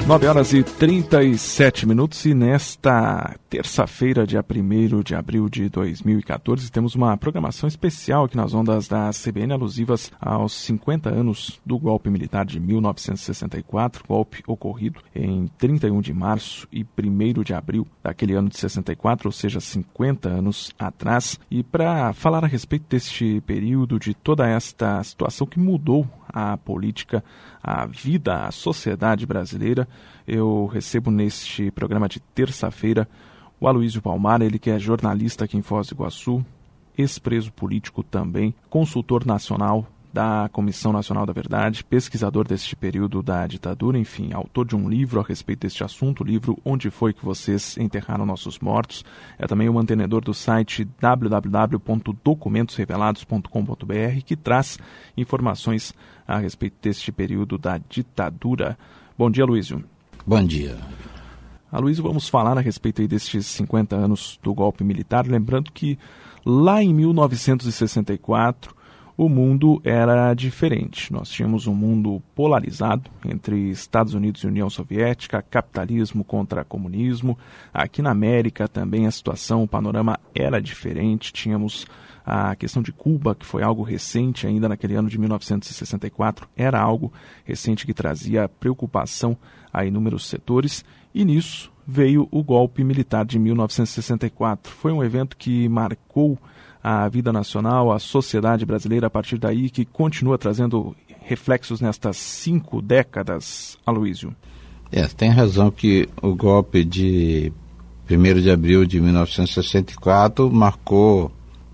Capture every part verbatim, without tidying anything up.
nove horas e trinta e sete minutos e nesta terça-feira, dia primeiro de abril de dois mil e quatorze, temos uma programação especial aqui nas ondas da C B N alusivas aos cinquenta anos do golpe militar de mil novecentos e sessenta e quatro, golpe ocorrido em trinta e um de março e primeiro de abril daquele ano de sessenta e quatro, ou seja, cinquenta anos atrás. E para falar a respeito deste período, de toda esta situação que mudou a política, a vida, a sociedade brasileira, eu recebo neste programa de terça-feira o Aloysio Palmar, ele que é jornalista aqui em Foz do Iguaçu, ex-preso político também, consultor nacional da Comissão Nacional da Verdade, pesquisador deste período da ditadura, enfim, autor de um livro a respeito deste assunto, o livro Onde Foi Que Vocês Enterraram Nossos Mortos. É também o mantenedor do site w w w ponto documentos revelados ponto com ponto b r, que traz informações a respeito deste período da ditadura. Bom dia, Aloysio. Bom dia. Aloysio, vamos falar a respeito aí destes cinquenta anos do golpe militar, lembrando que lá em mil novecentos e sessenta e quatro o mundo era diferente. Nós tínhamos um mundo polarizado entre Estados Unidos e União Soviética, capitalismo contra comunismo. Aqui na América também a situação, o panorama era diferente. Tínhamos a questão de Cuba, que foi algo recente ainda naquele ano de mil novecentos e sessenta e quatro. Era algo recente que trazia preocupação a inúmeros setores. E nisso veio o golpe militar de mil novecentos e sessenta e quatro. Foi um evento que marcou a vida nacional, a sociedade brasileira a partir daí, que continua trazendo reflexos nestas cinco décadas, Aloysio. É, tem razão que o golpe de primeiro de abril de mil novecentos e sessenta e quatro marcou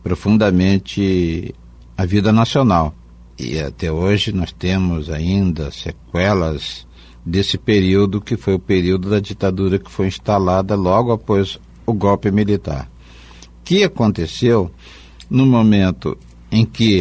profundamente a vida nacional. E até hoje nós temos ainda sequelas desse período, que foi o período da ditadura que foi instalada logo após o golpe militar. O que aconteceu no momento em que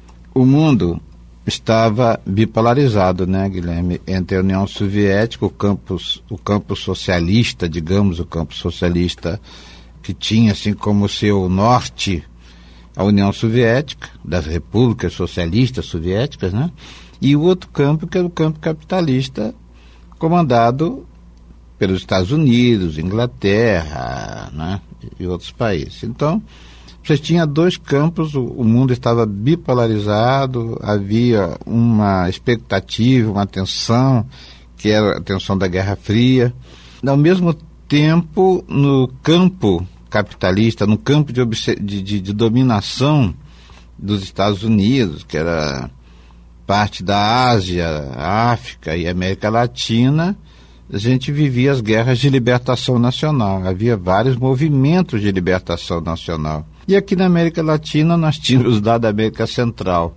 o mundo estava bipolarizado, né, Guilherme, entre a União Soviética, o campo, o campo socialista, digamos, o campo socialista que tinha assim como seu norte a União Soviética, das repúblicas socialistas soviéticas, né, e o outro campo que era o campo capitalista, comandado pelos Estados Unidos, Inglaterra, né, e outros países. Então, você tinha dois campos, o, o mundo estava bipolarizado, havia uma expectativa, uma tensão, que era a tensão da Guerra Fria. Ao mesmo tempo, no campo capitalista, no campo de, de, de, de dominação dos Estados Unidos, que era parte da Ásia, África e América Latina, a gente vivia as guerras de libertação nacional. Havia vários movimentos de libertação nacional. E aqui na América Latina nós tínhamos, da América Central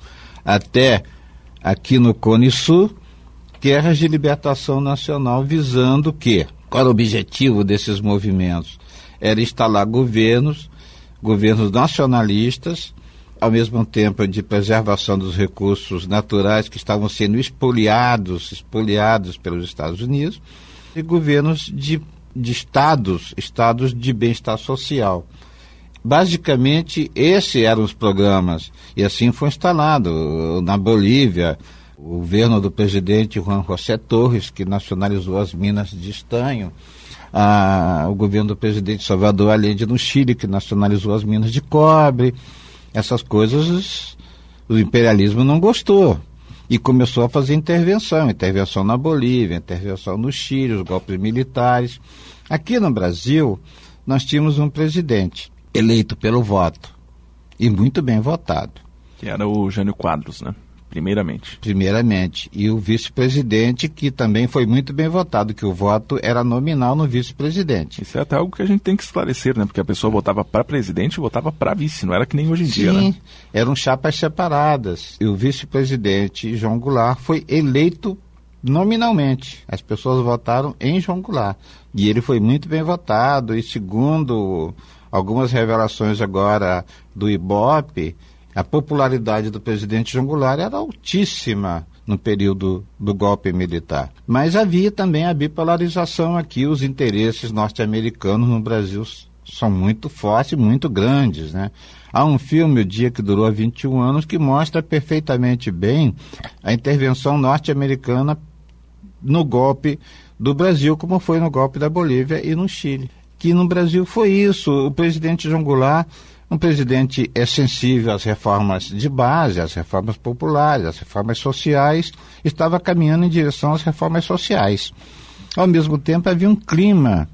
até aqui no Cone Sul, guerras de libertação nacional visando o quê? Qual era o objetivo desses movimentos? Era instalar governos, governos nacionalistas, ao mesmo tempo de preservação dos recursos naturais que estavam sendo espoliados, espoliados pelos Estados Unidos, e governos de, de estados, estados de bem-estar social. Basicamente, esses eram os programas, e assim foi instalado. Na Bolívia, o governo do presidente Juan José Torres, que nacionalizou as minas de estanho, ah, o governo do presidente Salvador Allende no Chile, que nacionalizou as minas de cobre. Essas coisas o imperialismo não gostou e começou a fazer intervenção, intervenção na Bolívia, intervenção no Chile, os golpes militares. Aqui no Brasil, nós tínhamos um presidente eleito pelo voto e muito bem votado. Que era o Jânio Quadros, né? Primeiramente. Primeiramente. E o vice-presidente, que também foi muito bem votado, que o voto era nominal no vice-presidente. Isso é até algo que a gente tem que esclarecer, né? Porque a pessoa votava para presidente e votava para vice, não era que nem hoje em Sim, dia, né? Sim, eram chapas separadas. E o vice-presidente, João Goulart, foi eleito nominalmente. As pessoas votaram em João Goulart. E ele foi muito bem votado, e segundo algumas revelações agora do Ibope, a popularidade do presidente João Goulart era altíssima no período do golpe militar. Mas havia também a bipolarização aqui, os interesses norte-americanos no Brasil são muito fortes e muito grandes, né? Há um filme, O Dia que Durou vinte e um anos, que mostra perfeitamente bem a intervenção norte-americana no golpe do Brasil, como foi no golpe da Bolívia e no Chile. Que no Brasil foi isso. O presidente João Goulart, um presidente é sensível às reformas de base, às reformas populares, às reformas sociais, estava caminhando em direção às reformas sociais. Ao mesmo tempo, havia um clima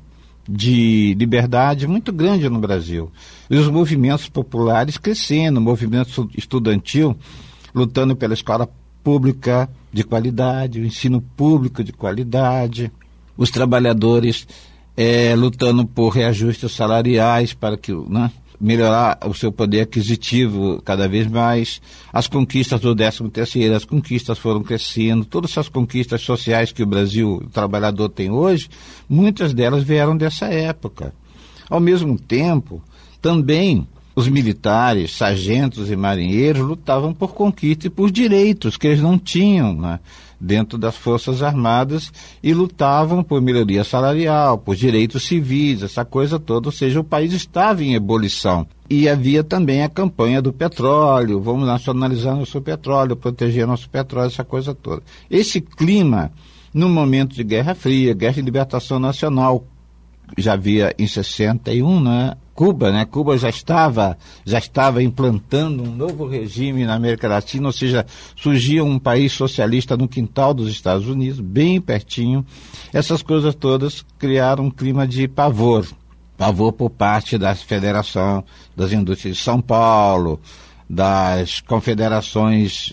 de liberdade muito grande no Brasil. E os movimentos populares crescendo, o movimento estudantil lutando pela escola pública de qualidade, o ensino público de qualidade, os trabalhadores é, lutando por reajustes salariais para que, né, melhorar o seu poder aquisitivo cada vez mais, as conquistas do décimo terceiro, as conquistas foram crescendo, todas essas conquistas sociais que o Brasil, o trabalhador tem hoje, muitas delas vieram dessa época. Ao mesmo tempo, também os militares, sargentos e marinheiros lutavam por conquista e por direitos que eles não tinham, né, dentro das Forças Armadas, e lutavam por melhoria salarial, por direitos civis, essa coisa toda. Ou seja, o país estava em ebulição. E havia também a campanha do petróleo, vamos nacionalizar nosso petróleo, proteger nosso petróleo, essa coisa toda. Esse clima, no momento de Guerra Fria, Guerra de Libertação Nacional, já havia em sessenta e um, né? Cuba, né? Cuba já estava, já estava implantando um novo regime na América Latina, ou seja, surgia um país socialista no quintal dos Estados Unidos, bem pertinho. Essas coisas todas criaram um clima de pavor, pavor por parte da Federação das Indústrias de São Paulo, das confederações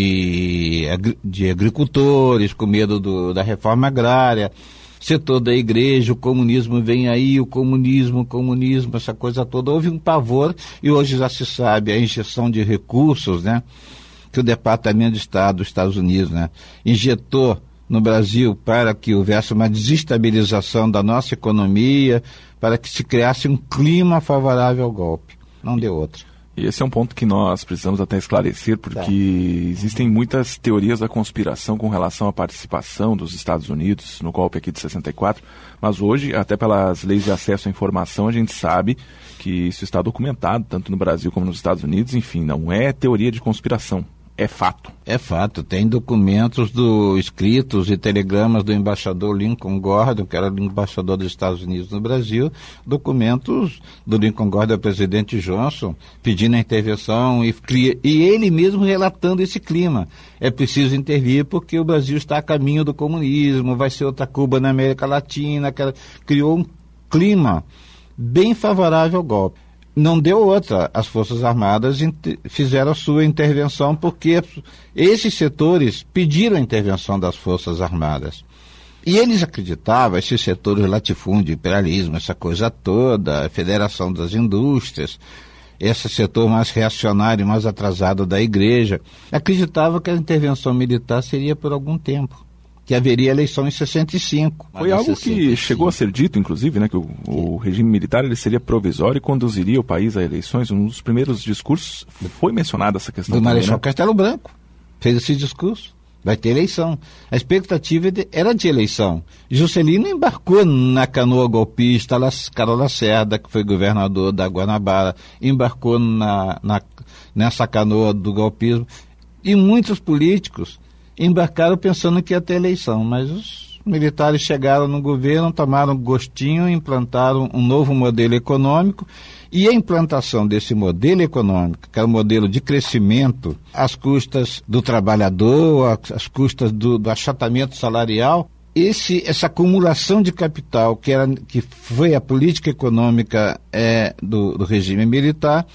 de, de agricultores, com medo do, da reforma agrária, setor da igreja, o comunismo vem aí, o comunismo, o comunismo, essa coisa toda. Houve um pavor, e hoje já se sabe a injeção de recursos, né, que o Departamento de Estado dos Estados Unidos, né, injetou no Brasil para que houvesse uma desestabilização da nossa economia, para que se criasse um clima favorável ao golpe. Não deu outra. E esse é um ponto que nós precisamos até esclarecer, porque tá. Existem muitas teorias da conspiração com relação à participação dos Estados Unidos no golpe aqui de sessenta e quatro, mas hoje, até pelas leis de acesso à informação, a gente sabe que isso está documentado, tanto no Brasil como nos Estados Unidos. Enfim, não é teoria de conspiração. É fato. É fato. Tem documentos do, escritos e telegramas do embaixador Lincoln Gordon, que era o embaixador dos Estados Unidos no Brasil, documentos do Lincoln Gordon ao presidente Johnson, pedindo a intervenção e, e ele mesmo relatando esse clima. É preciso intervir porque o Brasil está a caminho do comunismo, vai ser outra Cuba na América Latina, que criou um clima bem favorável ao golpe. Não deu outra. As Forças Armadas inter- fizeram a sua intervenção porque esses setores pediram a intervenção das Forças Armadas. E eles acreditavam, esses setores latifúndio, imperialismo, essa coisa toda, a Federação das Indústrias, esse setor mais reacionário, mais atrasado da igreja, acreditavam que a intervenção militar seria por algum tempo, que haveria eleição em sessenta e cinco. Foi algo que chegou a ser dito, inclusive, né, que o, o regime militar ele seria provisório e conduziria o país a eleições. Um dos primeiros discursos foi mencionada essa questão. Do também, Marechal né? Castelo Branco fez esse discurso. Vai ter eleição. A expectativa era de eleição. Juscelino embarcou na canoa golpista, Carlos Lacerda, que foi governador da Guanabara, embarcou na, na, nessa canoa do golpismo. E muitos políticos embarcaram pensando que ia ter eleição, mas os militares chegaram no governo, tomaram gostinho, implantaram um novo modelo econômico, e a implantação desse modelo econômico, que é o modelo de crescimento, às custas do trabalhador, às custas do, do achatamento salarial, esse, essa acumulação de capital, que, era, que foi a política econômica é, do, do regime militar,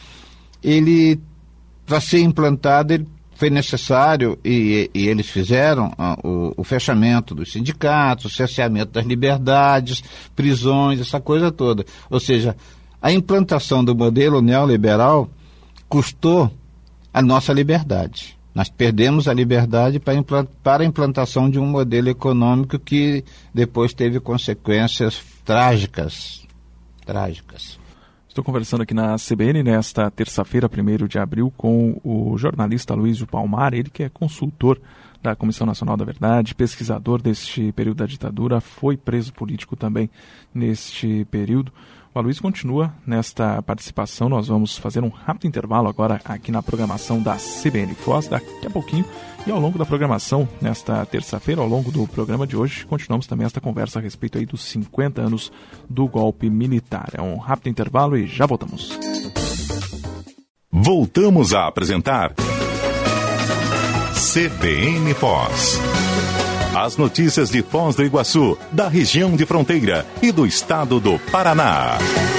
ele, para ser implantado, ele foi necessário, e, e eles fizeram uh, o, o fechamento dos sindicatos, o cerceamento das liberdades, prisões, essa coisa toda. Ou seja, a implantação do modelo neoliberal custou a nossa liberdade. Nós perdemos a liberdade para, implant, para a implantação de um modelo econômico que depois teve consequências trágicas. Trágicas. Estou conversando aqui na C B N nesta terça-feira, primeiro de abril, com o jornalista Luísio Palmar, ele que é consultor da Comissão Nacional da Verdade, pesquisador deste período da ditadura, foi preso político também neste período. O Aloysio continua nesta participação. Nós vamos fazer um rápido intervalo agora aqui na programação da C B N Foz, daqui a pouquinho. E ao longo da programação, nesta terça-feira, ao longo do programa de hoje, continuamos também esta conversa a respeito aí dos cinquenta anos do golpe militar. É um rápido intervalo e já voltamos. Voltamos a apresentar C B N Foz. As notícias de Foz do Iguaçu, da região de fronteira e do estado do Paraná.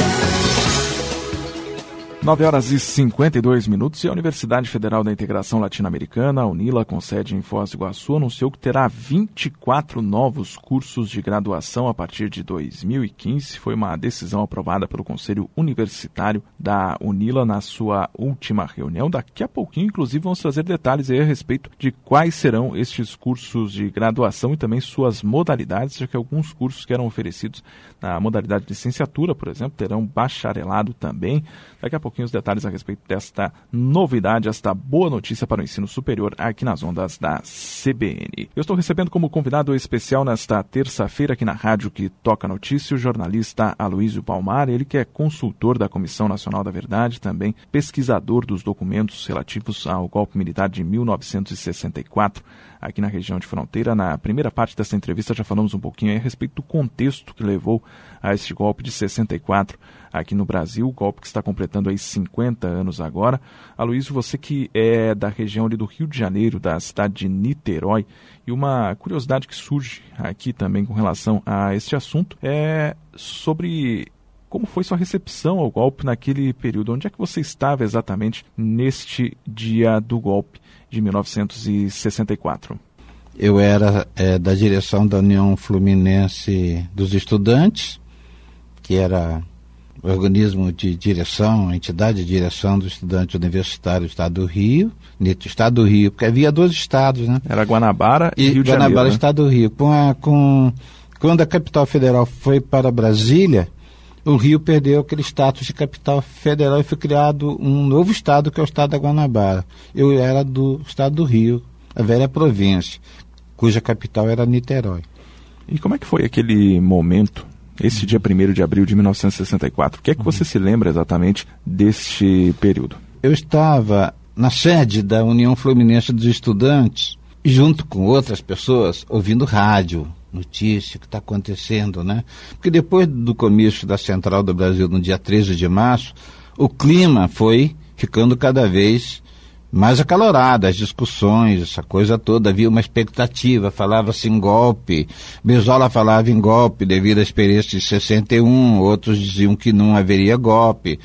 nove horas e cinquenta e dois minutos e a Universidade Federal da Integração Latino-Americana, a UNILA, com sede em Foz do Iguaçu, anunciou que terá vinte e quatro novos cursos de graduação a partir de dois mil e quinze. Foi uma decisão aprovada pelo Conselho Universitário da UNILA na sua última reunião. Daqui a pouquinho, inclusive, vamos trazer detalhes aí a respeito de quais serão estes cursos de graduação e também suas modalidades, já que alguns cursos que eram oferecidos na modalidade de licenciatura, por exemplo, terão bacharelado também. Daqui a pouquinho os detalhes a respeito desta novidade, esta boa notícia para o ensino superior aqui nas ondas da C B N. Eu estou recebendo como convidado especial nesta terça-feira aqui na rádio que toca notícia o jornalista Aloysio Palmar, ele que é consultor da Comissão Nacional da Verdade, também pesquisador dos documentos relativos ao golpe militar de mil novecentos e sessenta e quatro aqui na região de fronteira. Na primeira parte dessa entrevista já falamos um pouquinho aí a respeito do contexto que levou a este golpe de sessenta e quatro aqui no Brasil, o golpe que está completando aí cinquenta anos agora. Aloysio, você que é da região ali do Rio de Janeiro, da cidade de Niterói, e uma curiosidade que surge aqui também com relação a este assunto é sobre como foi sua recepção ao golpe naquele período. Onde é que você estava exatamente neste dia do golpe de mil novecentos e sessenta e quatro? Eu era é, da direção da União Fluminense dos Estudantes, que era o organismo de direção, a entidade de direção do estudante universitário do Estado do Rio, Estado do Rio, porque havia dois estados, né? Era Guanabara e, e Rio de Guanabara, Janeiro, né? Estado do Rio. Com a, com, quando a capital federal foi para Brasília, o Rio perdeu aquele status de capital federal e foi criado um novo estado, que é o estado da Guanabara. Eu era do Estado do Rio, a velha província, cuja capital era Niterói. E como é que foi aquele momento, esse dia primeiro de abril de mil novecentos e sessenta e quatro? O que é que você se lembra exatamente deste período? Eu estava na sede da União Fluminense dos Estudantes, junto com outras pessoas, ouvindo rádio, notícia que está acontecendo, né? Porque depois do comício da Central do Brasil, no dia treze de março, o clima foi ficando cada vez mais acalorado, as discussões, essa coisa toda, havia uma expectativa, falava-se em golpe, Brizola falava em golpe devido à experiência de sessenta e um, outros diziam que não haveria golpe,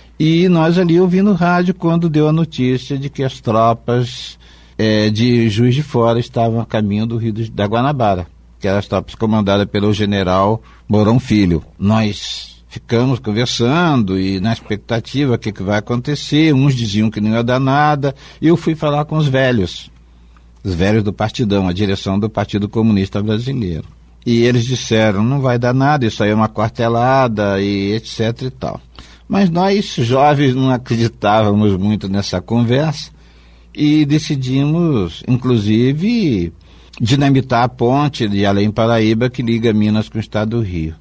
e nós ali ouvindo rádio quando deu a notícia de que as tropas é, de Juiz de Fora estavam a caminho do Rio da Guanabara, que eram as tropas comandadas pelo general Mourão Filho. Nós ficamos conversando e na expectativa, o que, que vai acontecer. Uns diziam que não ia dar nada, e eu fui falar com os velhos, os velhos do Partidão, a direção do Partido Comunista Brasileiro. E eles disseram, não vai dar nada, isso aí é uma quartelada e etc e tal. Mas nós, jovens, não acreditávamos muito nessa conversa e decidimos, inclusive, dinamitar a ponte de Além Paraíba que liga Minas com o Estado do Rio.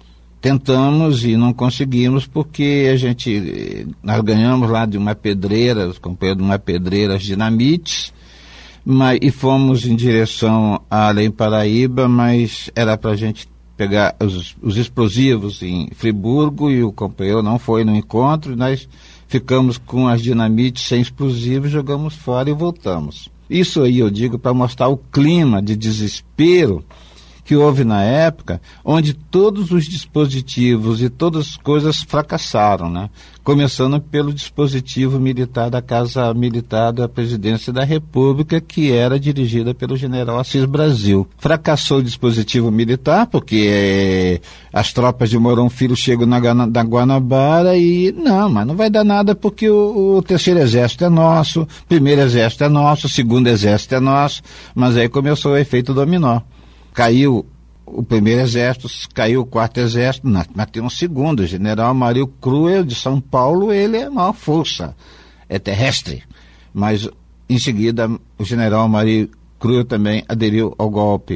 Tentamos e não conseguimos porque a gente, nós ganhamos lá de uma pedreira, os companheiros de uma pedreira, as dinamites, mas, e fomos em direção a Além Paraíba, mas era para a gente pegar os, os explosivos em Friburgo e o companheiro não foi no encontro, e nós ficamos com as dinamites sem explosivos, jogamos fora e voltamos. Isso aí eu digo para mostrar o clima de desespero que houve na época, onde todos os dispositivos e todas as coisas fracassaram, né? Começando pelo dispositivo militar da Casa Militar da Presidência da República, que era dirigida pelo general Assis Brasil. Fracassou o dispositivo militar, porque é, as tropas de Mourão Filho chegam na, na Guanabara e, não, mas não vai dar nada porque o, o terceiro exército é nosso, o primeiro exército é nosso, o segundo exército é nosso, mas aí começou o efeito dominó. Caiu o primeiro exército, caiu o quarto exército, não, mas tem um segundo, o general Mario Cruel de São Paulo, ele é maior força, é terrestre, mas em seguida o general Mario Cruel também aderiu ao golpe.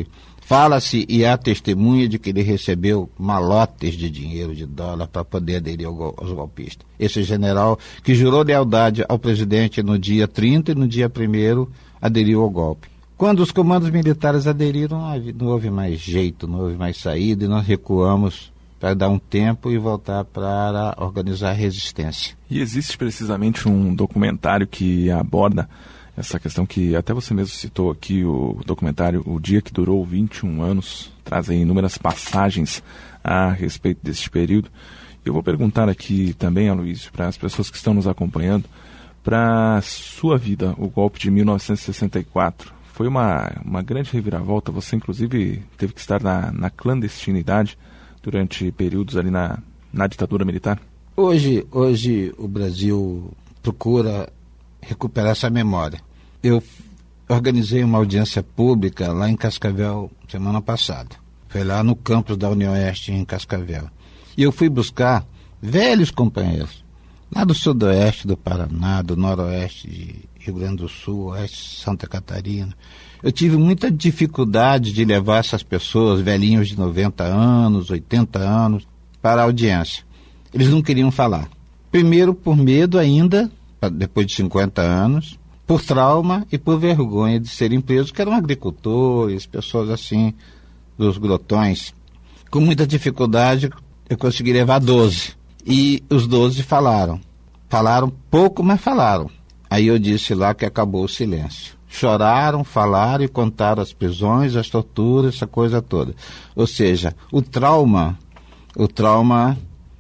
Fala-se e há testemunha de que ele recebeu malotes de dinheiro, de dólar, para poder aderir ao gol, aos golpistas. Esse general que jurou lealdade ao presidente no dia trinta e no dia primeiro aderiu ao golpe. Quando os comandos militares aderiram, não houve mais jeito, não houve mais saída, e nós recuamos para dar um tempo e voltar para organizar a resistência. E existe precisamente um documentário que aborda essa questão que até você mesmo citou aqui, o documentário O Dia que Durou vinte e um anos, traz aí inúmeras passagens a respeito deste período. Eu vou perguntar aqui também, Aloysio, para as pessoas que estão nos acompanhando, para a sua vida, o golpe de mil novecentos e sessenta e quatro. Foi uma, uma grande reviravolta, você inclusive teve que estar na, na clandestinidade durante períodos ali na, na ditadura militar? Hoje, hoje o Brasil procura recuperar essa memória. Eu organizei uma audiência pública lá em Cascavel semana passada. Foi lá no campus da União Oeste em Cascavel. E eu fui buscar velhos companheiros, lá do sudoeste do Paraná, do noroeste de Rio Grande do Sul, oeste de Santa Catarina. Eu tive muita dificuldade de levar essas pessoas, velhinhos de noventa anos, oitenta anos, para a audiência. Eles não queriam falar. Primeiro, por medo ainda, depois de cinquenta anos, por trauma e por vergonha de serem presos, que eram agricultores, pessoas assim, dos grotões. Com muita dificuldade, eu consegui levar doze. E os doze falaram. Falaram pouco, mas falaram. Aí eu disse lá que acabou o silêncio. Choraram, falaram e contaram as prisões, as torturas, essa coisa toda. Ou seja, o trauma, o trauma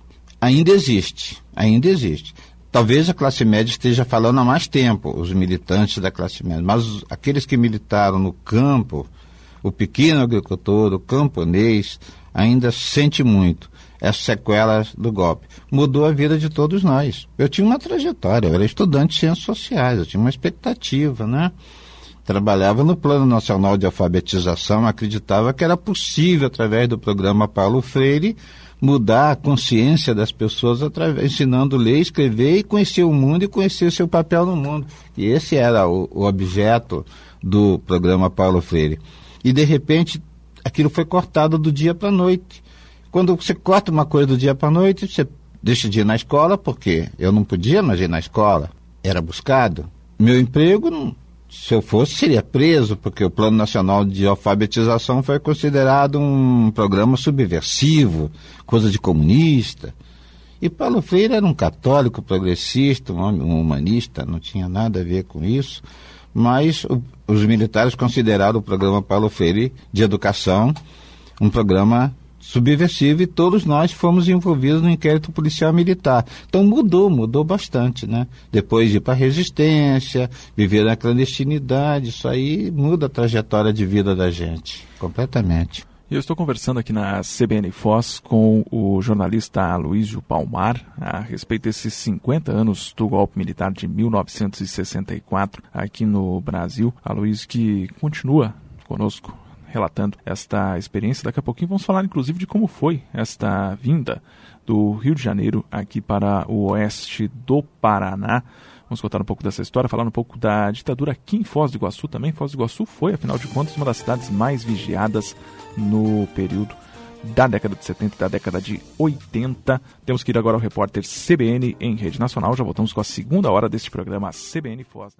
ainda existe, ainda existe. Talvez a classe média esteja falando há mais tempo, os militantes da classe média, mas os, aqueles que militaram no campo, o pequeno agricultor, o camponês, ainda sente muito essas sequelas do golpe. Mudou a vida de todos nós. Eu tinha uma trajetória, eu era estudante de ciências sociais, eu tinha uma expectativa, né? Trabalhava no Plano Nacional de Alfabetização, acreditava que era possível, através do programa Paulo Freire, mudar a consciência das pessoas, através, ensinando a ler, escrever e conhecer o mundo e conhecer o seu papel no mundo. E esse era o, o objeto do programa Paulo Freire. E, de repente, aquilo foi cortado do dia para a noite. Quando você corta uma coisa do dia para a noite, você deixa de ir na escola, porque eu não podia mais ir na escola, era buscado. Meu emprego, não, se eu fosse, seria preso, porque o Plano Nacional de Alfabetização foi considerado um programa subversivo, coisa de comunista. E Paulo Freire era um católico progressista, um homem, um humanista, não tinha nada a ver com isso, mas o, os militares consideraram o programa Paulo Freire de educação um programa subversivo, e todos nós fomos envolvidos no inquérito policial militar. Então mudou, mudou bastante, né? Depois de ir para a resistência, viver na clandestinidade, isso aí muda a trajetória de vida da gente, completamente. Eu estou conversando aqui na C B N Foz com o jornalista Aloysio Palmar a respeito desses cinquenta anos do golpe militar de mil novecentos e sessenta e quatro aqui no Brasil. Aloysio, que continua conosco relatando esta experiência. Daqui a pouquinho vamos falar inclusive de como foi esta vinda do Rio de Janeiro aqui para o oeste do Paraná. Vamos contar um pouco dessa história, falar um pouco da ditadura aqui em Foz do Iguaçu também. Foz do Iguaçu foi, afinal de contas, uma das cidades mais vigiadas no período da década de setenta e da década de oitenta. Temos que ir agora ao repórter C B N em rede nacional. Já voltamos com a segunda hora deste programa C B N Foz.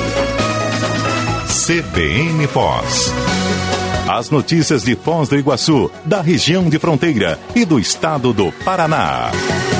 C B N Foz. As notícias de Foz do Iguaçu, da região de fronteira e do estado do Paraná.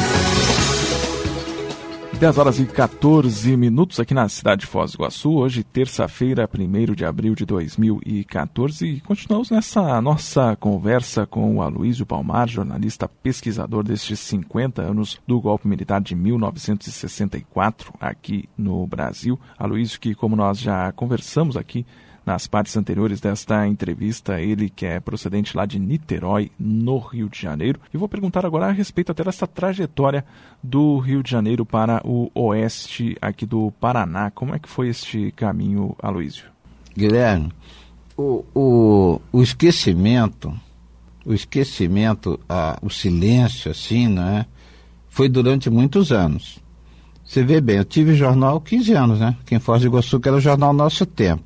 dez horas e quatorze minutos aqui na cidade de Foz do Iguaçu, hoje terça-feira, primeiro de abril de dois mil e quatorze, e continuamos nessa nossa conversa com o Aloysio Palmar, jornalista pesquisador destes cinquenta anos do golpe militar de mil novecentos e sessenta e quatro aqui no Brasil. Aloysio, que como nós já conversamos aqui nas partes anteriores desta entrevista, ele que é procedente lá de Niterói, no Rio de Janeiro. E vou perguntar agora a respeito até dessa trajetória do Rio de Janeiro para o oeste aqui do Paraná. Como é que foi este caminho, Aloysio? Guilherme, o, o, o esquecimento, o esquecimento, a, o silêncio, assim, né, foi durante muitos anos. Você vê bem, eu tive jornal quinze anos, né, aqui em Foz do Iguaçu, que era o jornal Nosso Tempo.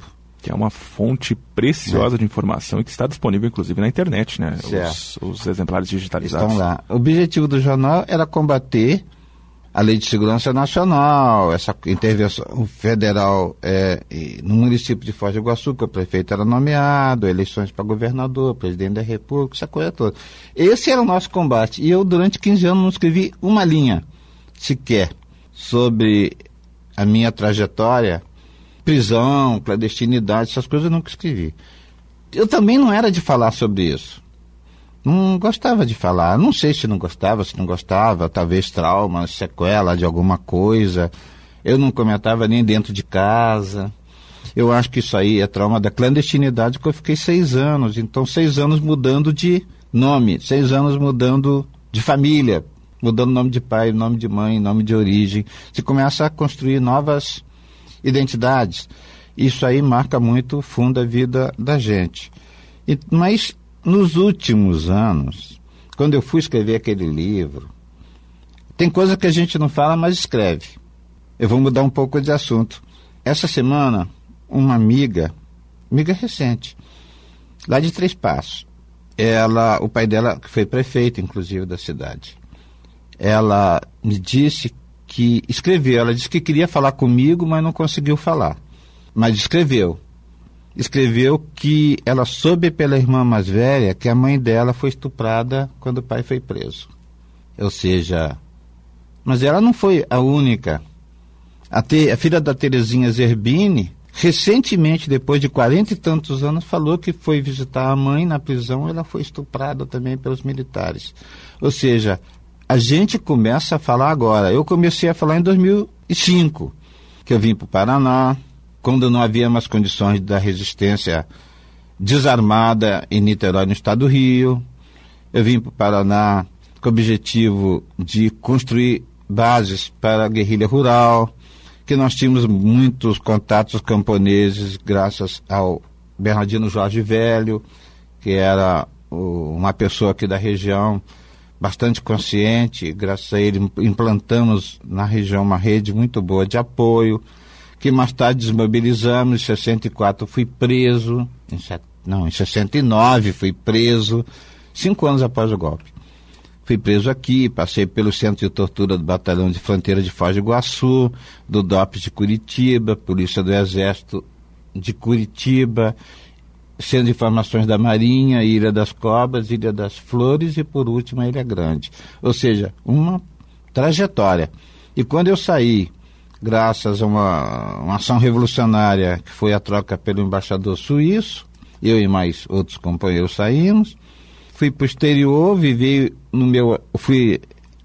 que é uma fonte preciosa é. de informação e que está disponível, inclusive, na internet, né? Os, os exemplares digitalizados. Estão lá. O objetivo do jornal era combater a Lei de Segurança Nacional, essa intervenção federal é, no município de Foz do Iguaçu, que o prefeito era nomeado, eleições para governador, presidente da República, essa coisa toda. Esse era o nosso combate. E eu, durante quinze anos, não escrevi uma linha sequer sobre a minha trajetória, prisão, clandestinidade, essas coisas eu nunca escrevi. Eu também não era de falar sobre isso. Não gostava de falar, não sei se não gostava, se não gostava, talvez trauma, sequela de alguma coisa. Eu não comentava nem dentro de casa. Eu acho que isso aí é trauma da clandestinidade, porque eu fiquei seis anos, então seis anos mudando de nome, seis anos mudando de família, mudando nome de pai, nome de mãe, nome de origem. Você começa a construir novas identidades. Isso aí marca muito o fundo da vida da gente. E, mas nos últimos anos, quando eu fui escrever aquele livro, tem coisa que a gente não fala, mas escreve. Eu vou mudar um pouco de assunto. Essa semana, uma amiga, amiga recente, lá de Três Passos, ela, o pai dela, que foi prefeito, inclusive, da cidade, ela me disse que escreveu, ela disse que queria falar comigo, mas não conseguiu falar. Mas escreveu. Escreveu que ela soube pela irmã mais velha que a mãe dela foi estuprada quando o pai foi preso. Ou seja, mas ela não foi a única. A, te, a filha da Terezinha Zerbini, recentemente, depois de quarenta e tantos anos, falou que foi visitar a mãe na prisão e ela foi estuprada também pelos militares. Ou seja, a gente começa a falar agora. Eu comecei a falar em dois mil e cinco, que eu vim para o Paraná, quando não havia mais condições da resistência desarmada em Niterói, no estado do Rio. Eu vim para o Paraná com o objetivo de construir bases para a guerrilha rural, que nós tínhamos muitos contatos camponeses, graças ao Bernardino Jorge Velho, que era o, uma pessoa aqui da região bastante consciente. Graças a ele implantamos na região uma rede muito boa de apoio, que mais tarde desmobilizamos. Em sessenta e quatro fui preso, em, não, em sessenta e nove fui preso, cinco anos após o golpe. Fui preso aqui, passei pelo centro de tortura do Batalhão de Fronteira de Foz do Iguaçu, do D O P S de Curitiba, Polícia do Exército de Curitiba, Centro de Informações da Marinha, Ilha das Cobras, Ilha das Flores e, por último, a Ilha Grande. Ou seja, uma trajetória. E quando eu saí, graças a uma, uma ação revolucionária, que foi a troca pelo embaixador suíço, eu e mais outros companheiros saímos, fui para o exterior, vivi no meu, fui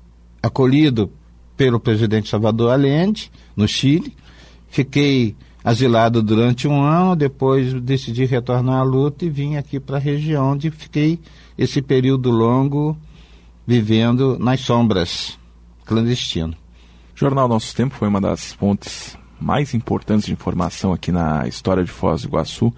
acolhido pelo presidente Salvador Allende, no Chile, fiquei asilado durante um ano, depois decidi retornar à luta e vim aqui para a região, onde fiquei esse período longo vivendo nas sombras, clandestino. O Jornal Nosso Tempo foi uma das fontes mais importantes de informação aqui na história de Foz do Iguaçu,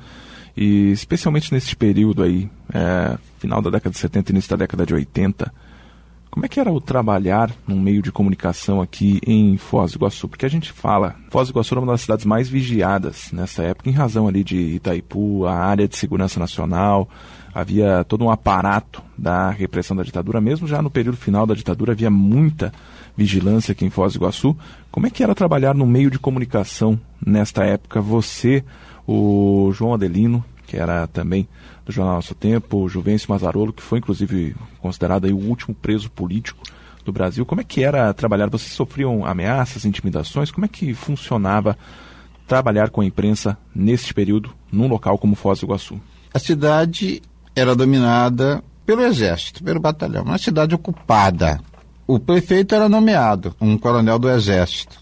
e especialmente nesse período aí, é, final da década de setenta, início da década de oitenta, como é que era o trabalhar num meio de comunicação aqui em Foz do Iguaçu? Porque a gente fala, Foz do Iguaçu era uma das cidades mais vigiadas nessa época, em razão ali de Itaipu, a área de segurança nacional, havia todo um aparato da repressão da ditadura, mesmo já no período final da ditadura havia muita vigilância aqui em Foz do Iguaçu. Como é que era trabalhar no meio de comunicação nesta época? Você, o João Adelino, que era também do Jornal Nosso Tempo, o Juvencio Mazzarolo, que foi inclusive considerado aí o último preso político do Brasil. Como é que era trabalhar? Vocês sofriam ameaças, intimidações? Como é que funcionava trabalhar com a imprensa neste período, num local como Foz do Iguaçu? A cidade era dominada pelo Exército, pelo batalhão, uma cidade ocupada. O prefeito era nomeado, um coronel do Exército.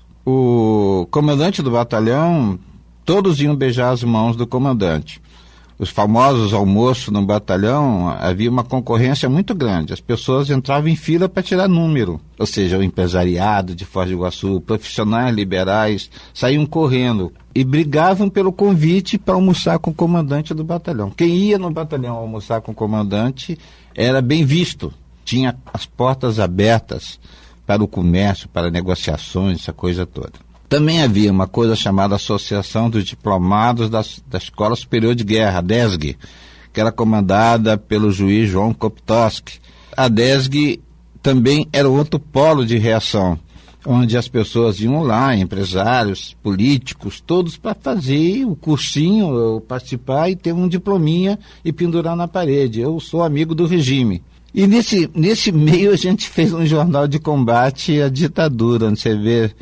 O comandante do batalhão, todos iam beijar as mãos do comandante. Os famosos almoços no batalhão, havia uma concorrência muito grande. As pessoas entravam em fila para tirar número. Ou seja, o empresariado de Foz do Iguaçu, profissionais liberais, saíam correndo e brigavam pelo convite para almoçar com o comandante do batalhão. Quem ia no batalhão almoçar com o comandante era bem visto. Tinha as portas abertas para o comércio, para negociações, essa coisa toda. Também havia uma coisa chamada Associação dos Diplomados da, da Escola Superior de Guerra, a DESG, que era comandada pelo juiz João Koptoski. A DESG também era outro polo de reação, onde as pessoas iam lá, empresários, políticos, todos para fazer o cursinho, participar e ter um diplominha e pendurar na parede. Eu sou amigo do regime. E nesse, nesse meio a gente fez um jornal de combate à ditadura, você vê,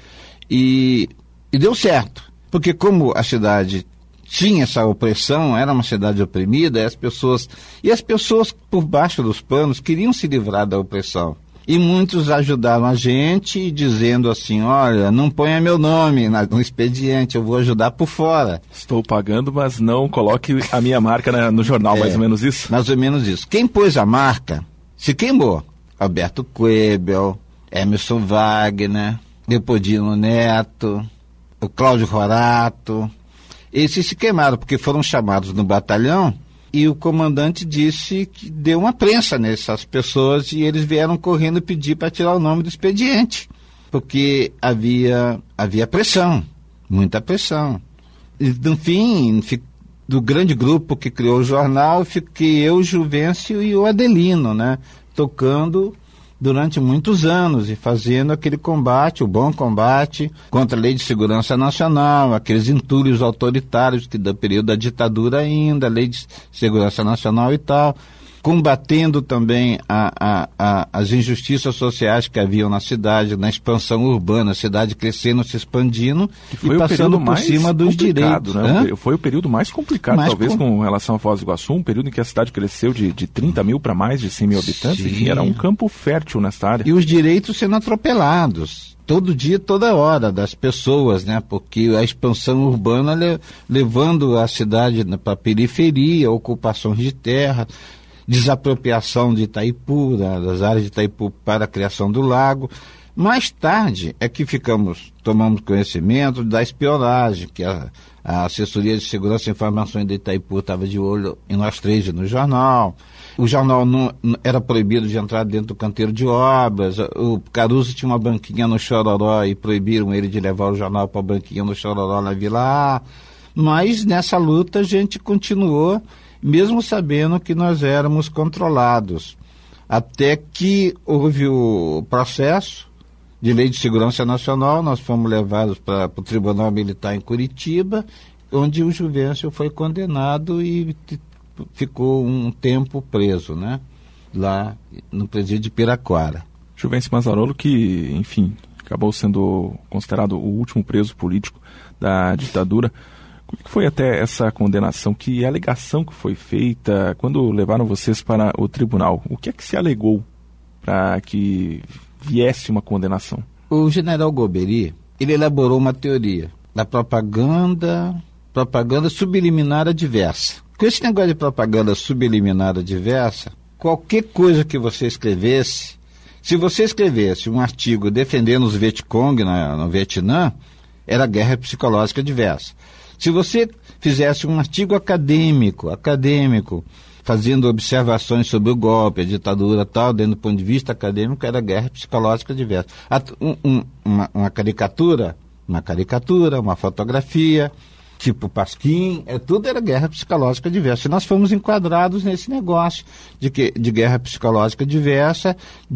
e, e deu certo, porque como a cidade tinha essa opressão, era uma cidade oprimida, as pessoas, e as pessoas por baixo dos panos queriam se livrar da opressão. E muitos ajudaram a gente dizendo assim, olha, não ponha meu nome no expediente, eu vou ajudar por fora. Estou pagando, mas não coloque a minha marca na, no jornal, é, mais ou menos isso? Mais ou menos isso. Quem pôs a marca se queimou. Alberto Quebel, Emerson Wagner, Leopoldino Neto, o Cláudio Rorato. Esses se queimaram porque foram chamados no batalhão e o comandante disse que deu uma prensa nessas pessoas e eles vieram correndo pedir para tirar o nome do expediente, porque havia, havia pressão, muita pressão. E, no fim, do grande grupo que criou o jornal, fiquei eu, o Juvencio e o Adelino, né, tocando durante muitos anos e fazendo aquele combate, o bom combate contra a Lei de Segurança Nacional, aqueles entulhos autoritários que do período da ditadura ainda, a Lei de Segurança Nacional e tal, combatendo também a, a, a, as injustiças sociais que haviam na cidade, na expansão urbana, a cidade crescendo, se expandindo e passando por cima dos direitos. Né? Foi o período mais complicado, mais talvez, com... com relação a Foz do Iguaçu, um período em que a cidade cresceu de, de trinta mil para mais de cem mil habitantes, Sim. e era um campo fértil nessa área. E os direitos sendo atropelados, todo dia, toda hora, das pessoas, né? Porque a expansão urbana le, levando a cidade para a periferia, ocupações de terra, desapropriação de Itaipu, das áreas de Itaipu para a criação do lago. Mais tarde é que ficamos, tomamos conhecimento da espionagem, que a, a assessoria de segurança e informações de Itaipu estava de olho em nós três no jornal. O jornal não, era proibido de entrar dentro do canteiro de obras. O Caruso tinha uma banquinha no Chororó e proibiram ele de levar o jornal para a banquinha no Chororó na Vila A. Mas nessa luta a gente continuou, mesmo sabendo que nós éramos controlados, até que houve o processo de Lei de Segurança Nacional. Nós fomos levados para o Tribunal Militar em Curitiba, onde o Juvencio foi condenado e t- ficou um tempo preso, né? Lá no presídio de Piraquara. Juvencio Mazzarolo, que, enfim, acabou sendo considerado o último preso político da ditadura. Como que foi até essa condenação? Que alegação que foi feita quando levaram vocês para o tribunal? O que é que se alegou para que viesse uma condenação? O general Golbery, ele elaborou uma teoria da propaganda, propaganda subliminar adversa. Com esse negócio de propaganda subliminar adversa, qualquer coisa que você escrevesse, se você escrevesse um artigo defendendo os Vietcong na, no Vietnã, era guerra psicológica adversa. Se você fizesse um artigo acadêmico, acadêmico, fazendo observações sobre o golpe, a ditadura tal, dentro do ponto de vista acadêmico, era guerra psicológica diversa. Um, um, uma, uma caricatura, uma caricatura, uma fotografia, tipo Pasquim, é, tudo era guerra psicológica diversa. E nós fomos enquadrados nesse negócio de, que, de guerra psicológica diversa,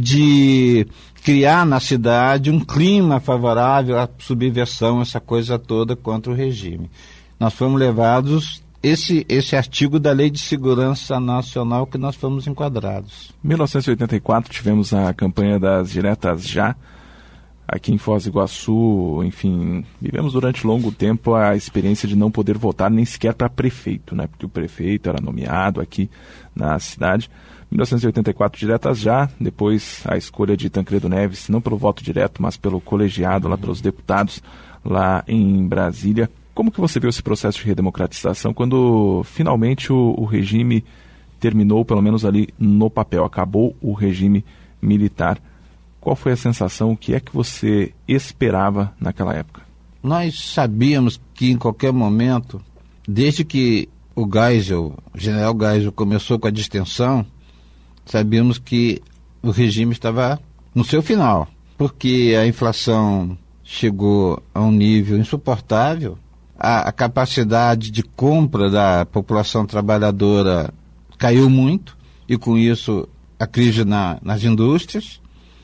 de criar na cidade um clima favorável à subversão, essa coisa toda contra o regime. Nós fomos levados, esse, esse artigo da Lei de Segurança Nacional que nós fomos enquadrados. Em mil novecentos e oitenta e quatro tivemos a campanha das diretas já, aqui em Foz do Iguaçu. Enfim, vivemos durante longo tempo a experiência de não poder votar nem sequer para prefeito, né? Porque o prefeito era nomeado aqui na cidade. Em mil novecentos e oitenta e quatro, diretas já, depois a escolha de Tancredo Neves, não pelo voto direto, mas pelo colegiado, lá pelos deputados, lá em Brasília. Como que você viu esse processo de redemocratização quando finalmente o, o regime terminou, pelo menos ali no papel, acabou o regime militar? Qual foi a sensação, o que é que você esperava naquela época? Nós sabíamos que em qualquer momento, desde que o Geisel, o general Geisel começou com a distensão, sabíamos que o regime estava no seu final, porque a inflação chegou a um nível insuportável, a, a capacidade de compra da população trabalhadora caiu muito, e com isso a crise na, nas indústrias,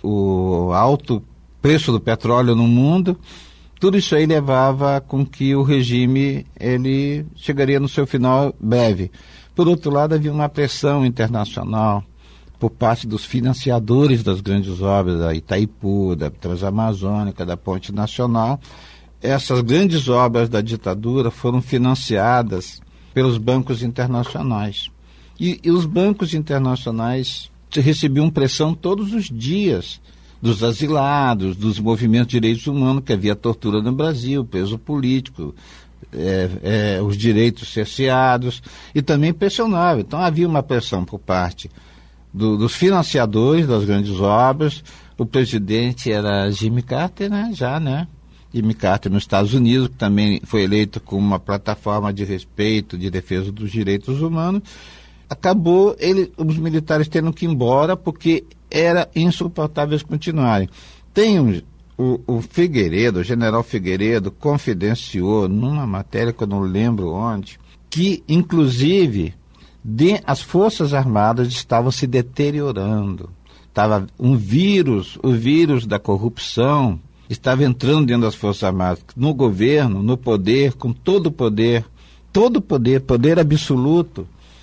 o alto preço do petróleo no mundo, tudo isso aí levava com que o regime ele chegaria no seu final breve. Por outro lado, havia uma pressão internacional por parte dos financiadores das grandes obras, da Itaipu, da Transamazônica, da Ponte Nacional. Essas grandes obras da ditadura foram financiadas pelos bancos internacionais. E, e os bancos internacionais recebiam pressão todos os dias dos asilados, dos movimentos de direitos humanos, que havia tortura no Brasil, preso político, é, é, os direitos cerceados, e também pressionavam. Então havia uma pressão por parte do, dos financiadores das grandes obras. O presidente era Jimmy Carter, né, já, né? Jimmy Carter nos Estados Unidos, que também foi eleito com uma plataforma de respeito, de defesa dos direitos humanos. Acabou ele, os militares tendo que ir embora, porque era insuportável eles continuarem. Tem um, o, o Figueiredo, o general Figueiredo, confidenciou numa matéria que eu não lembro onde, que inclusive de, as Forças Armadas estavam se deteriorando. Estava um vírus, o vírus da corrupção, estava entrando dentro das Forças Armadas, no governo, no poder, com todo o poder, todo o poder, poder absoluto,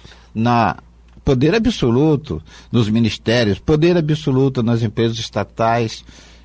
na poder absoluto nos ministérios, poder absoluto nas empresas estatais,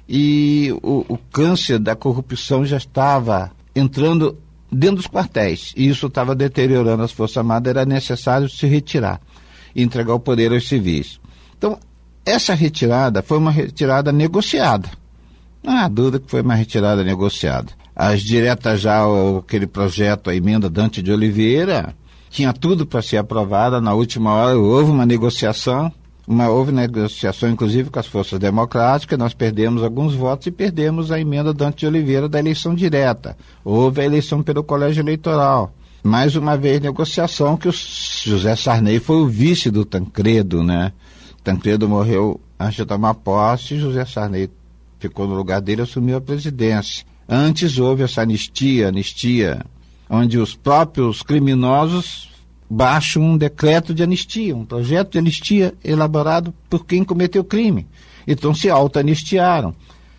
e o, o câncer da corrupção já estava entrando dentro dos quartéis, e isso estava deteriorando as Forças Armadas. Era necessário se retirar e entregar o poder aos civis. Então, essa retirada foi uma retirada negociada. Não há dúvida que foi uma retirada negociada. As diretas já, aquele projeto, a emenda Dante de Oliveira, tinha tudo para ser aprovada. Na última hora houve uma negociação, uma, houve negociação inclusive com as forças democráticas. Nós perdemos alguns votos e perdemos a emenda Dante de Oliveira da eleição direta. Houve a eleição pelo colégio eleitoral. Mais uma vez negociação, que o José Sarney foi o vice do Tancredo, né? Tancredo morreu antes de tomar posse, e José Sarney ficou no lugar dele e assumiu a presidência. Antes houve essa anistia, anistia, onde os próprios criminosos baixam um decreto de anistia, um projeto de anistia elaborado por quem cometeu crime. Então se auto-anistiaram.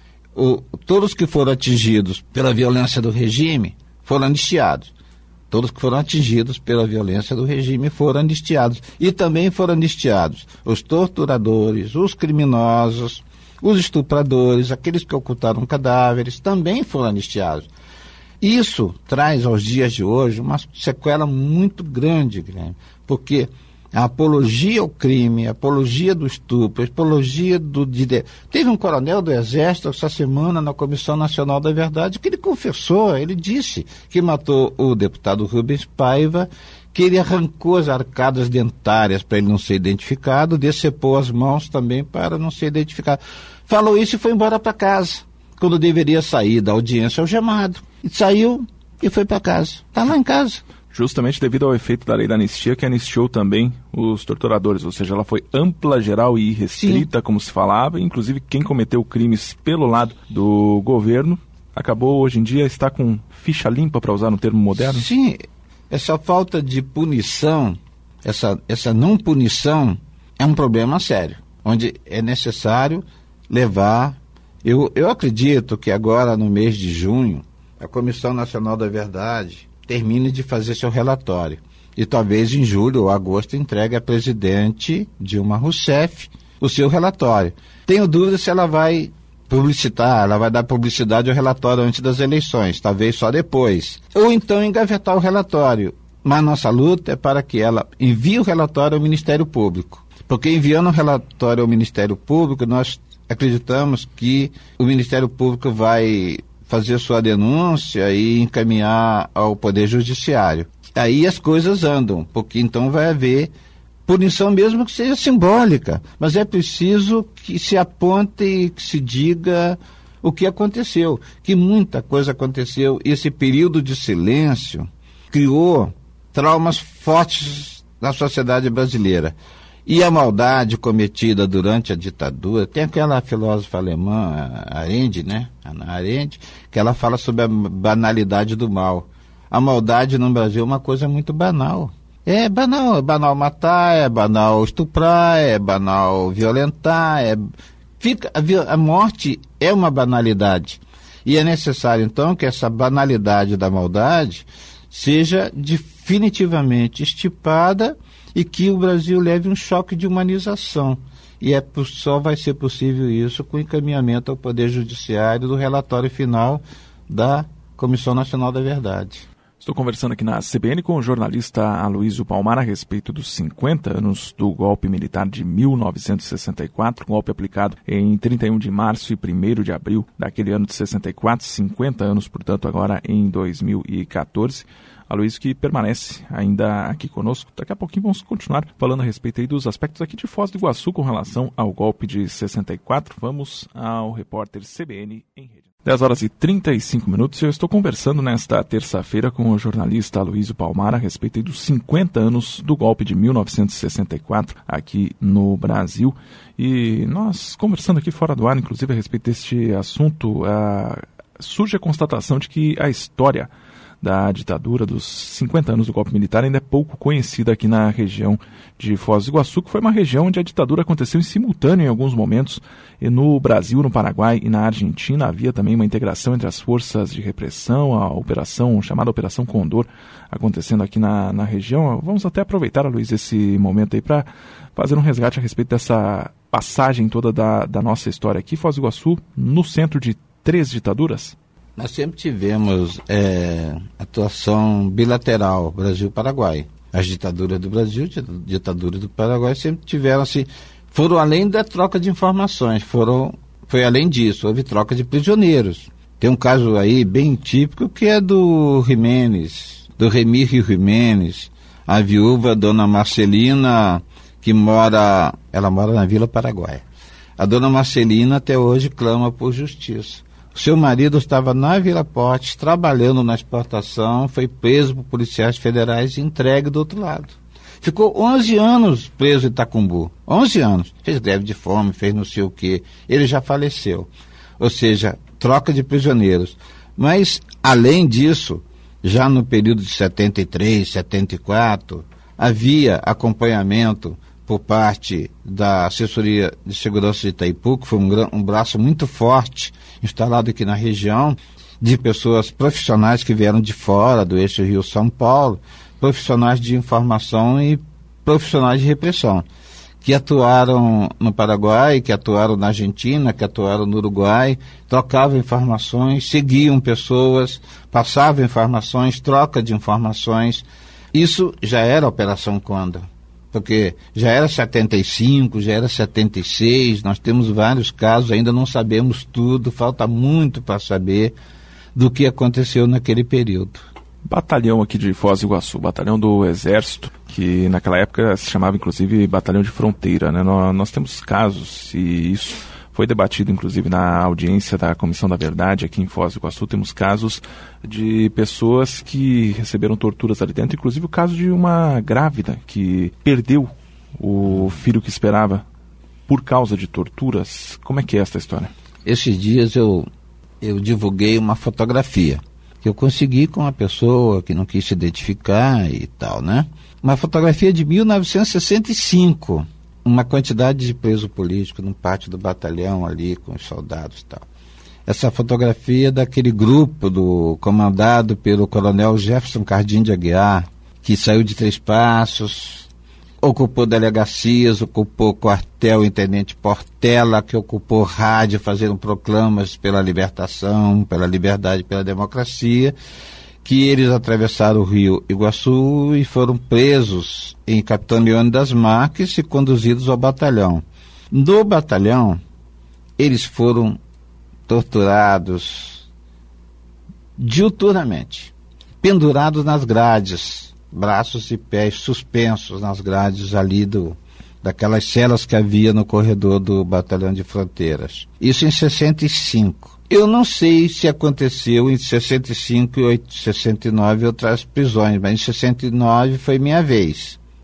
O, todos que foram atingidos pela violência do regime foram anistiados. Todos que foram atingidos pela violência do regime foram anistiados. E também foram anistiados os torturadores, os criminosos, os estupradores, aqueles que ocultaram cadáveres, também foram anistiados. Isso traz aos dias de hoje uma sequela muito grande, Guilherme, porque a apologia ao crime, a apologia do estupro, a apologia do... De, teve um coronel do Exército essa semana na Comissão Nacional da Verdade que ele confessou, ele disse que matou o deputado Rubens Paiva, que ele arrancou as arcadas dentárias para ele não ser identificado, decepou as mãos também para não ser identificado. Falou isso e foi embora para casa, quando deveria sair da audiência algemado. E saiu e foi para casa. Está lá em casa. Justamente devido ao efeito da lei da anistia, que anistiou também os torturadores, ou seja, ela foi ampla, geral e irrestrita, sim, como se falava. Inclusive quem cometeu crimes pelo lado do governo acabou hoje em dia está com ficha limpa, para usar no termo moderno. Sim, essa falta de punição, essa, essa não punição é um problema sério, onde é necessário levar... Eu, eu acredito que agora no mês de junho a Comissão Nacional da Verdade termine de fazer seu relatório e talvez em julho ou agosto entregue à presidente Dilma Rousseff o seu relatório. Tenho dúvida se ela vai publicitar, ela vai dar publicidade ao relatório antes das eleições, talvez só depois, ou então engavetar o relatório. Mas nossa luta é para que ela envie o relatório ao Ministério Público, porque enviando o relatório ao Ministério Público, nós acreditamos que o Ministério Público vai fazer sua denúncia e encaminhar ao Poder Judiciário. Aí as coisas andam, porque então vai haver punição, mesmo que seja simbólica, mas é preciso que se aponte e que se diga o que aconteceu, que muita coisa aconteceu, e esse período de silêncio criou traumas fortes na sociedade brasileira. E a maldade cometida durante a ditadura, tem aquela filósofa alemã, Arendt, né? Ana Arendt, que ela fala sobre a banalidade do mal. A maldade no Brasil é uma coisa muito banal. É banal, é banal matar, é banal estuprar, é banal violentar, é... Fica, a, a morte é uma banalidade. E é necessário, então, que essa banalidade da maldade seja definitivamente estipada e que o Brasil leve um choque de humanização. E é, só vai ser possível isso com o encaminhamento ao Poder Judiciário do relatório final da Comissão Nacional da Verdade. Estou conversando aqui na C B N com o jornalista Aloysio Palmar a respeito dos cinquenta anos do golpe militar de mil novecentos e sessenta e quatro, golpe aplicado em trinta e um de março e primeiro de abril daquele ano de sessenta e quatro, cinquenta anos, portanto, agora em dois mil e quatorze. Aloysio, que permanece ainda aqui conosco. Daqui a pouquinho vamos continuar falando a respeito aí dos aspectos aqui de Foz do Iguaçu com relação ao golpe de sessenta e quatro. Vamos ao repórter C B N em rede. dez horas e trinta e cinco minutos e eu estou conversando nesta terça-feira com o jornalista Aloysio Palmar a respeito dos cinquenta anos do golpe de mil novecentos e sessenta e quatro aqui no Brasil. E nós, conversando aqui fora do ar, inclusive a respeito deste assunto, uh, surge a constatação de que a história da ditadura dos cinquenta anos do golpe militar ainda é pouco conhecida aqui na região de Foz do Iguaçu, que foi uma região onde a ditadura aconteceu em simultâneo em alguns momentos, e no Brasil, no Paraguai e na Argentina havia também uma integração entre as forças de repressão, a operação, chamada Operação Condor, acontecendo aqui na, na região. Vamos até aproveitar, Luiz, esse momento aí para fazer um resgate a respeito dessa passagem toda da, da nossa história aqui. Foz do Iguaçu, no centro de três ditaduras. Nós sempre tivemos é, atuação bilateral Brasil-Paraguai. As ditaduras do Brasil, ditaduras do Paraguai sempre tiveram assim, foram além da troca de informações, foram, foi além disso, houve troca de prisioneiros. Tem um caso aí bem típico que é do Jiménez, do Remígio Jiménez, a viúva Dona Marcelina, que mora, ela mora na Vila Paraguai. A Dona Marcelina até hoje clama por justiça. Seu marido estava na Vila Portes, trabalhando na exportação, foi preso por policiais federais e entregue do outro lado. Ficou onze anos preso em Itacumbu. onze anos. Fez greve de fome, fez não sei o quê. Ele já faleceu. Ou seja, troca de prisioneiros. Mas, além disso, já no período de setenta e três, setenta e quatro, havia acompanhamento por parte da assessoria de segurança de Itaipu, que foi um, um braço muito forte instalado aqui na região, de pessoas profissionais que vieram de fora do eixo Rio-São Paulo, profissionais de informação e profissionais de repressão, que atuaram no Paraguai, que atuaram na Argentina, que atuaram no Uruguai, trocavam informações, seguiam pessoas, passavam informações, troca de informações. Isso já era a Operação Condor, porque já era setenta e cinco, já era setenta e seis, nós temos vários casos, ainda não sabemos tudo, falta muito para saber do que aconteceu naquele período. Batalhão aqui de Foz do Iguaçu, batalhão do Exército, que naquela época se chamava inclusive Batalhão de Fronteira, né? Nós, nós temos casos, e isso foi debatido inclusive na audiência da Comissão da Verdade aqui em Foz do Iguaçu, temos casos de pessoas que receberam torturas ali dentro, inclusive o caso de uma grávida que perdeu o filho que esperava por causa de torturas. Como é que é essa história? Esses dias eu, eu divulguei uma fotografia que eu consegui com uma pessoa que não quis se identificar e tal, né? Uma fotografia de mil novecentos e sessenta e cinco, uma quantidade de preso político no pátio do batalhão ali com os soldados e tal. Essa fotografia é daquele grupo do, comandado pelo coronel Jefferson Cardim de Aguiar, que saiu de Três Passos, ocupou delegacias, ocupou quartel, intendente Portela, que ocupou rádio, fazendo proclamas pela libertação, pela liberdade, pela democracia, que eles atravessaram o rio Iguaçu e foram presos em Capitão Leone das Marques e conduzidos ao batalhão. No batalhão, eles foram torturados diuturnamente, pendurados nas grades, braços e pés suspensos nas grades ali do, daquelas celas que havia no corredor do Batalhão de Fronteiras. Isso em sessenta e cinco. Eu não sei se aconteceu em sessenta e cinco e sessenta e nove outras prisões, mas em sessenta e nove foi minha vez.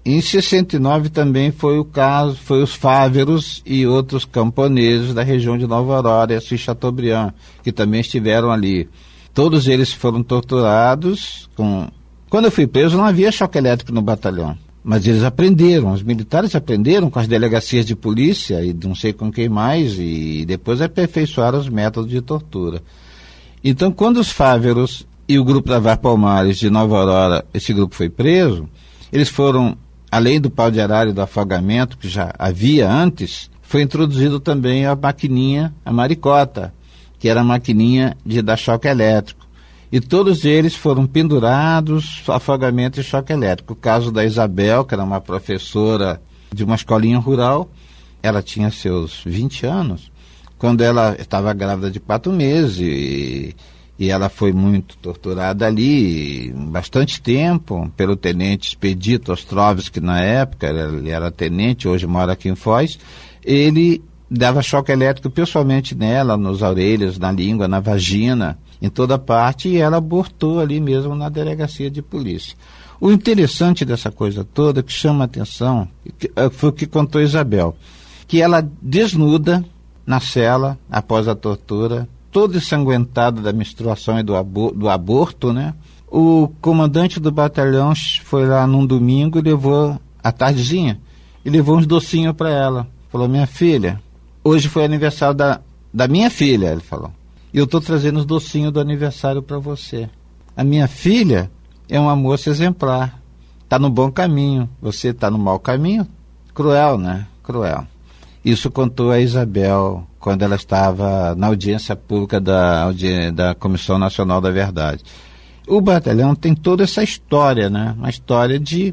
Em sessenta e nove também foi o caso, foi os fáveros e outros camponeses da região de Nova Aurora e Chateaubriand, que também estiveram ali. Todos eles foram torturados. Com... Quando eu fui preso não havia choque elétrico no batalhão, mas eles aprenderam, os militares aprenderam com as delegacias de polícia e não sei com quem mais, e depois aperfeiçoaram os métodos de tortura. Então, quando os fáveros e o grupo Lavar Palmares de Nova Aurora, esse grupo foi preso, eles foram, além do pau de arara e do afogamento, que já havia antes, foi introduzido também a maquininha, a maricota, que era a maquininha de dar choque elétrico. E todos eles foram pendurados, afogamento e choque elétrico. O caso da Isabel, que era uma professora de uma escolinha rural, ela tinha seus vinte anos, quando ela estava grávida de quatro meses, e, e ela foi muito torturada ali, bastante tempo, pelo tenente Expedito Ostrovski, na época, ele era tenente, hoje mora aqui em Foz. Ele dava choque elétrico pessoalmente nela, nos orelhas, na língua, na vagina, em toda parte, e ela abortou ali mesmo na delegacia de polícia. O interessante dessa coisa toda, que chama a atenção, foi o que contou Isabel, que ela desnuda na cela, após a tortura, toda ensanguentada da menstruação e do, abor- do aborto, né? O comandante do batalhão foi lá num domingo e levou, à tardezinha, e levou uns docinhos para ela. Falou: minha filha, hoje foi aniversário da, da minha filha, ele falou. E eu estou trazendo os docinhos do aniversário para você. A minha filha é uma moça exemplar. Está no bom caminho. Você está no mau caminho? Cruel, né? Cruel. Isso contou a Isabel quando ela estava na audiência pública da, audi- da Comissão Nacional da Verdade. O batalhão tem toda essa história, né? Uma história de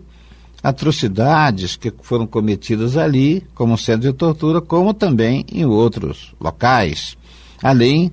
atrocidades que foram cometidas ali, como centro de tortura, como também em outros locais. Além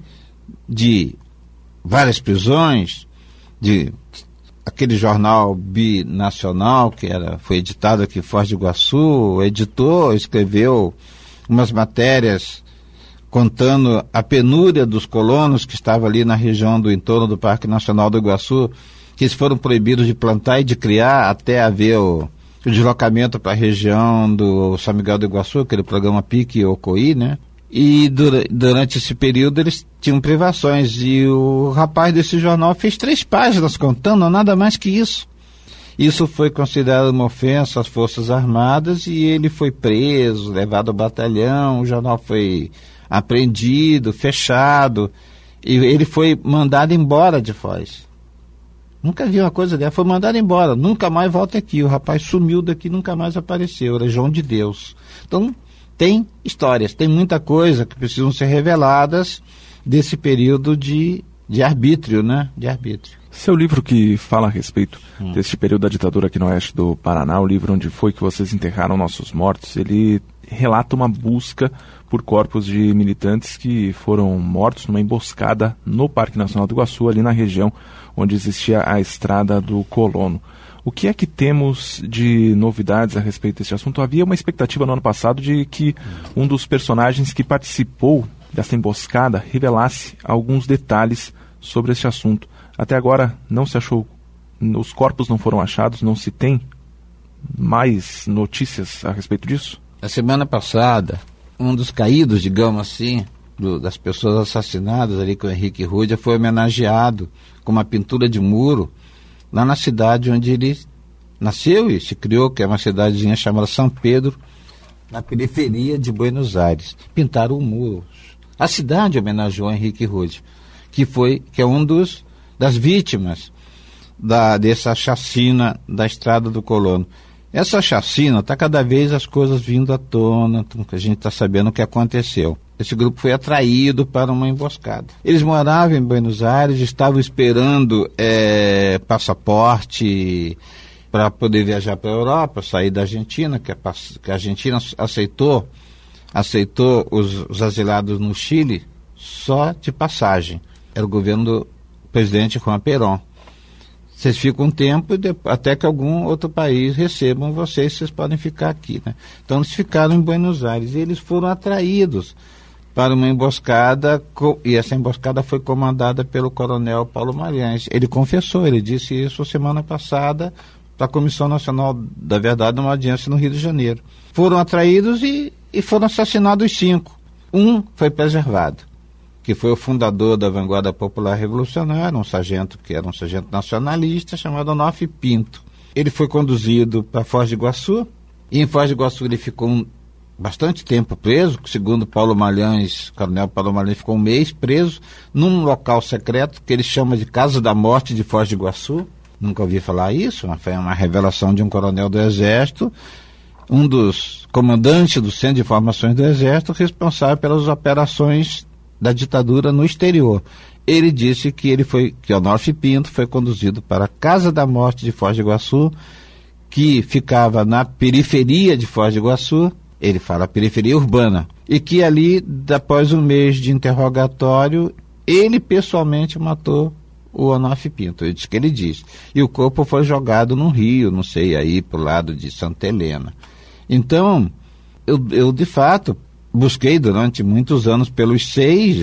de várias prisões, de aquele jornal binacional que era, foi editado aqui em Foz do Iguaçu, editou, escreveu umas matérias contando a penúria dos colonos que estavam ali na região do entorno do Parque Nacional do Iguaçu, que eles foram proibidos de plantar e de criar até haver o, o deslocamento para a região do São Miguel do Iguaçu, aquele programa Pique Ocoí, né? E dura, durante esse período eles tinham privações, e o rapaz desse jornal fez três páginas contando, nada mais que isso. Isso foi considerado uma ofensa às Forças Armadas e ele foi preso, levado ao batalhão, o jornal foi apreendido, fechado, e ele foi mandado embora de Foz. Nunca vi uma coisa dessa, foi mandado embora, nunca mais volta aqui, o rapaz sumiu daqui, nunca mais apareceu, era João de Deus. Então, tem histórias, tem muita coisa que precisam ser reveladas desse período de, de arbítrio, né? De arbítrio. Seu livro que fala a respeito hum. deste período da ditadura aqui no oeste do Paraná, o livro Onde Foi Que Vocês Enterraram Nossos Mortos, ele relata uma busca por corpos de militantes que foram mortos numa emboscada no Parque Nacional do Iguaçu, ali na região onde existia a Estrada do Colono. O que é que temos de novidades a respeito desse assunto? Havia uma expectativa no ano passado de que um dos personagens que participou dessa emboscada revelasse alguns detalhes sobre esse assunto. Até agora não se achou, os corpos não foram achados, não se tem mais notícias a respeito disso? Na semana passada, um dos caídos, digamos assim, do, das pessoas assassinadas ali com o Henrique Rúdia foi homenageado com uma pintura de muro lá na cidade onde ele nasceu e se criou, que é uma cidadezinha chamada São Pedro, na periferia de Buenos Aires. Pintaram o muro. A cidade homenageou Henrique Rúdia, que foi, que é um dos das vítimas da, dessa chacina da Estrada do Colono. Essa chacina, está cada vez as coisas vindo à tona, a gente está sabendo o que aconteceu. Esse grupo foi atraído para uma emboscada. Eles moravam em Buenos Aires, estavam esperando é, passaporte para poder viajar para a Europa, sair da Argentina, que a, que a Argentina aceitou, aceitou os, os asilados no Chile só de passagem. Era o governo do presidente Juan Perón. Vocês ficam um tempo até que algum outro país recebam vocês, vocês podem ficar aqui, né? Então eles ficaram em Buenos Aires e eles foram atraídos para uma emboscada, e essa emboscada foi comandada pelo coronel Paulo Magalhães. Ele confessou, ele disse isso semana passada para a Comissão Nacional da Verdade numa audiência no Rio de Janeiro. Foram atraídos e, e foram assassinados cinco. Um foi preservado, que foi o fundador da Vanguarda Popular Revolucionária, um sargento que era um sargento nacionalista, chamado Onofre Pinto. Ele foi conduzido para Foz do Iguaçu, e em Foz do Iguaçu ele ficou um, bastante tempo preso, segundo Paulo Malhães, o coronel Paulo Malhães ficou um mês preso, num local secreto que ele chama de Casa da Morte de Foz do Iguaçu. Nunca ouvi falar isso, foi uma revelação de um coronel do Exército, um dos comandantes do Centro de Informações do Exército, responsável pelas operações da ditadura no exterior. Ele disse que ele foi, que Onofre Pinto foi conduzido para a Casa da Morte de Foz do Iguaçu, que ficava na periferia de Foz do Iguaçu, ele fala periferia urbana, e que ali, após um mês de interrogatório, ele pessoalmente matou o Onofre Pinto, é isso que ele diz. E o corpo foi jogado no rio, não sei, aí pro lado de Santa Helena. Então, eu, eu de fato busquei durante muitos anos pelos seis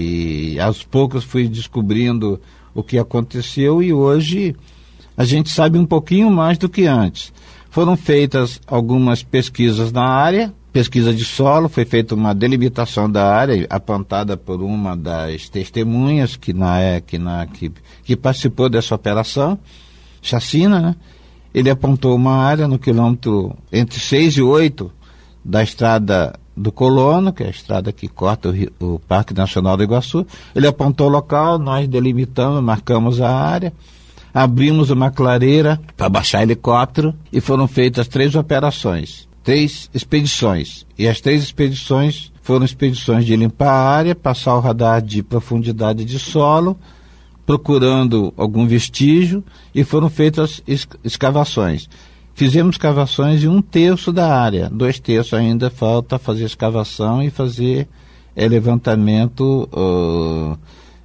e aos poucos fui descobrindo o que aconteceu e hoje a gente sabe um pouquinho mais do que antes. Foram feitas algumas pesquisas na área, pesquisa de solo, foi feita uma delimitação da área apontada por uma das testemunhas que, na, que, na, que, que participou dessa operação, chacina, né? Ele apontou uma área no quilômetro entre seis e oito da estrada do Colono, que é a estrada que corta o, Rio, o Parque Nacional do Iguaçu. Ele apontou o local, nós delimitamos, marcamos a área, abrimos uma clareira para baixar helicóptero e foram feitas três operações, três expedições. E as três expedições foram expedições de limpar a área, passar o radar de profundidade de solo, procurando algum vestígio, e foram feitas escavações. Fizemos escavações em um terço da área, dois terços ainda falta fazer escavação e fazer é, levantamento uh,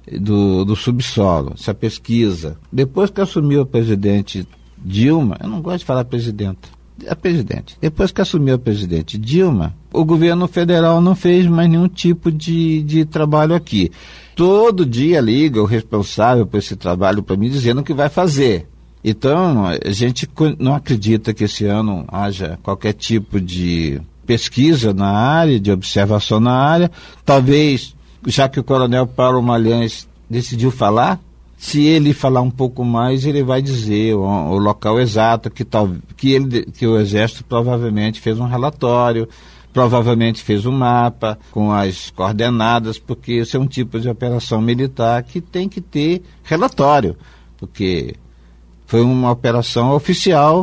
do, do subsolo, essa pesquisa. Depois que assumiu o presidente Dilma, eu não gosto de falar presidenta, a presidente, depois que assumiu o presidente Dilma, o governo federal não fez mais nenhum tipo de, de trabalho aqui. Todo dia liga o responsável por esse trabalho para mim dizendo o que vai fazer. Então, a gente não acredita que esse ano haja qualquer tipo de pesquisa na área, de observação na área. Talvez, já que o coronel Paulo Malhães decidiu falar, se ele falar um pouco mais, ele vai dizer o, o local exato, que, tal, que, ele, que o Exército provavelmente fez um relatório, provavelmente fez um mapa com as coordenadas, porque esse é um tipo de operação militar que tem que ter relatório, porque foi uma operação oficial,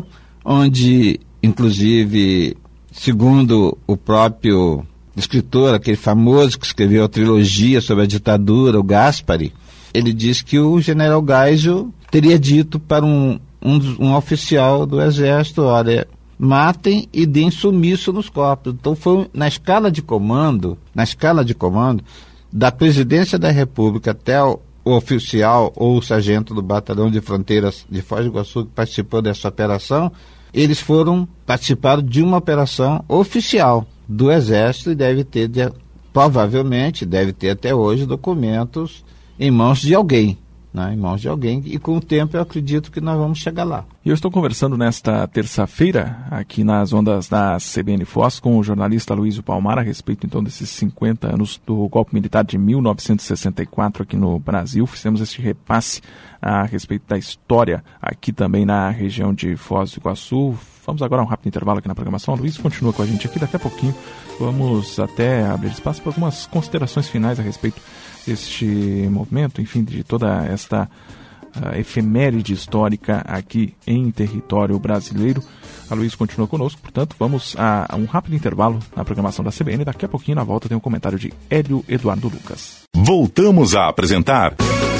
onde, inclusive, segundo o próprio escritor, aquele famoso que escreveu a trilogia sobre a ditadura, o Gaspari, ele diz que o general Geisel teria dito para um, um, um oficial do Exército, olha, matem e deem sumiço nos corpos. Então foi na escala de comando, na escala de comando, da presidência da República até o o oficial ou o sargento do batalhão de fronteiras de Foz do Iguaçu que participou dessa operação, eles foram participar de uma operação oficial do Exército e deve ter, de, provavelmente, deve ter até hoje documentos em mãos de alguém, né, em mãos de alguém, e com o tempo eu acredito que nós vamos chegar lá. E eu estou conversando nesta terça-feira, aqui nas ondas da C B N Foz, com o jornalista Luísio Palmar, a respeito então desses cinquenta anos do golpe militar de mil novecentos e sessenta e quatro aqui no Brasil. Fizemos este repasse a respeito da história aqui também na região de Foz do Iguaçu. Vamos agora a um rápido intervalo aqui na programação. O Luiz continua com a gente aqui, daqui a pouquinho vamos até abrir espaço para algumas considerações finais a respeito deste movimento, enfim, de toda esta uh, efeméride histórica aqui em território brasileiro. A Luiz continua conosco, portanto, vamos a, a um rápido intervalo na programação da C B N. Daqui a pouquinho, na volta, tem um comentário de Hélio Eduardo Lucas. Voltamos a apresentar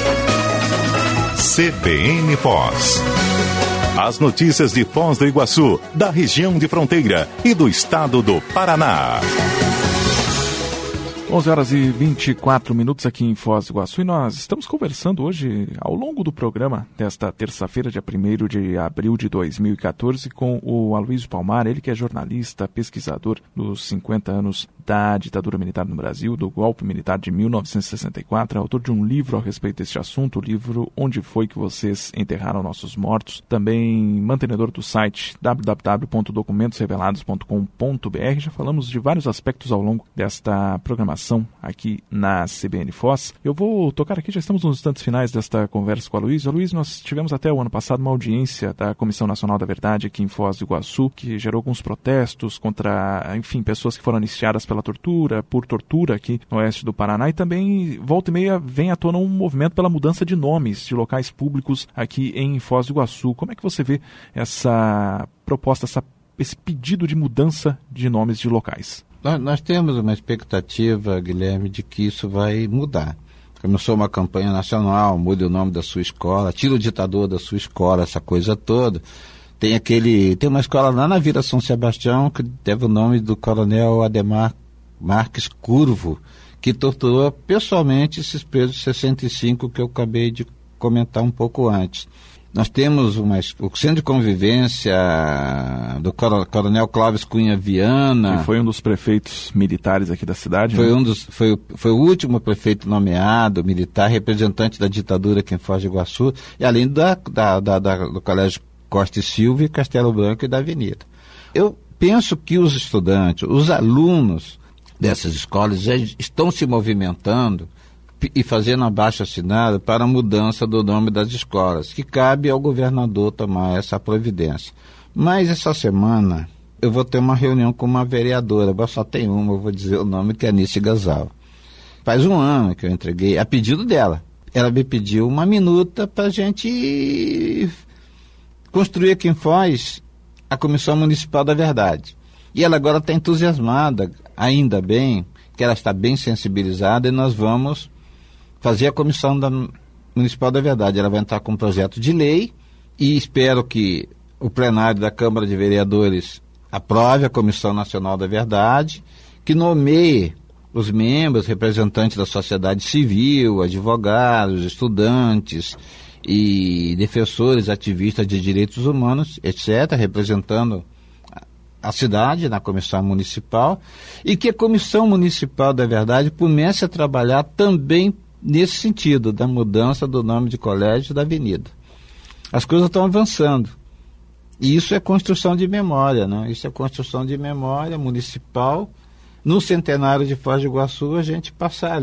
C B N Foz. As notícias de Foz do Iguaçu, da região de fronteira e do estado do Paraná. onze horas e vinte e quatro minutos aqui em Foz do Iguaçu, e nós estamos conversando hoje, ao longo do programa desta terça-feira, dia primeiro de abril de dois mil e quatorze, com o Aloysio Palmar, ele que é jornalista, pesquisador dos cinquenta anos da ditadura militar no Brasil, do golpe militar de mil novecentos e sessenta e quatro, é autor de um livro a respeito deste assunto, o livro Onde Foi Que Vocês Enterraram Nossos Mortos, também mantenedor do site w w w ponto documentos revelados ponto com ponto b r. Já falamos de vários aspectos ao longo desta programação aqui na C B N Foz. Eu vou tocar aqui, já estamos nos instantes finais desta conversa com a Luísa. Luísa, nós tivemos até o ano passado uma audiência da Comissão Nacional da Verdade aqui em Foz do Iguaçu, que gerou alguns protestos contra, enfim, pessoas que foram iniciadas pela tortura, por tortura aqui no oeste do Paraná, e também, volta e meia, vem à tona um movimento pela mudança de nomes de locais públicos aqui em Foz do Iguaçu. Como é que você vê essa proposta, essa, esse pedido de mudança de nomes de locais? Nós, nós temos uma expectativa, Guilherme, de que isso vai mudar. Começou uma campanha nacional, mude o nome da sua escola, tira o ditador da sua escola, essa coisa toda. Tem aquele, tem uma escola lá na Vila São Sebastião que deve o nome do coronel Ademar Marques Curvo, que torturou pessoalmente esses presos de sessenta e cinco que eu acabei de comentar um pouco antes. Nós temos uma, o Centro de Convivência do Coronel Clóvis Cunha Viana. Que foi um dos prefeitos militares aqui da cidade. Foi, né? um dos, foi, foi o último prefeito nomeado, militar, representante da ditadura aqui em Foz do Iguaçu, e além da, da, da, da, do Colégio Costa e Silva, Castelo Branco e da Avenida. Eu penso que os estudantes, os alunos dessas escolas já estão se movimentando e fazendo abaixo-assinado para a mudança do nome das escolas, que cabe ao governador tomar essa providência. Mas essa semana eu vou ter uma reunião com uma vereadora, só tem uma, eu vou dizer o nome, que é Anice Gasal. Faz um ano que eu entreguei, a pedido dela. Ela me pediu uma minuta para a gente construir aqui em Foz a Comissão Municipal da Verdade. E ela agora está entusiasmada, ainda bem, que ela está bem sensibilizada, e nós vamos fazer a Comissão da Municipal da Verdade. Ela vai entrar com um projeto de lei e espero que o plenário da Câmara de Vereadores aprove a Comissão Nacional da Verdade, que nomeie os membros, representantes da sociedade civil, advogados, estudantes e defensores, ativistas de direitos humanos, etcétera, representando a cidade na Comissão Municipal, e que a Comissão Municipal da Verdade comece a trabalhar também nesse sentido, da mudança do nome de colégio e da avenida. As coisas estão avançando. E isso é construção de memória, né? Isso é construção de memória municipal. No centenário de Foz do Iguaçu, a gente passar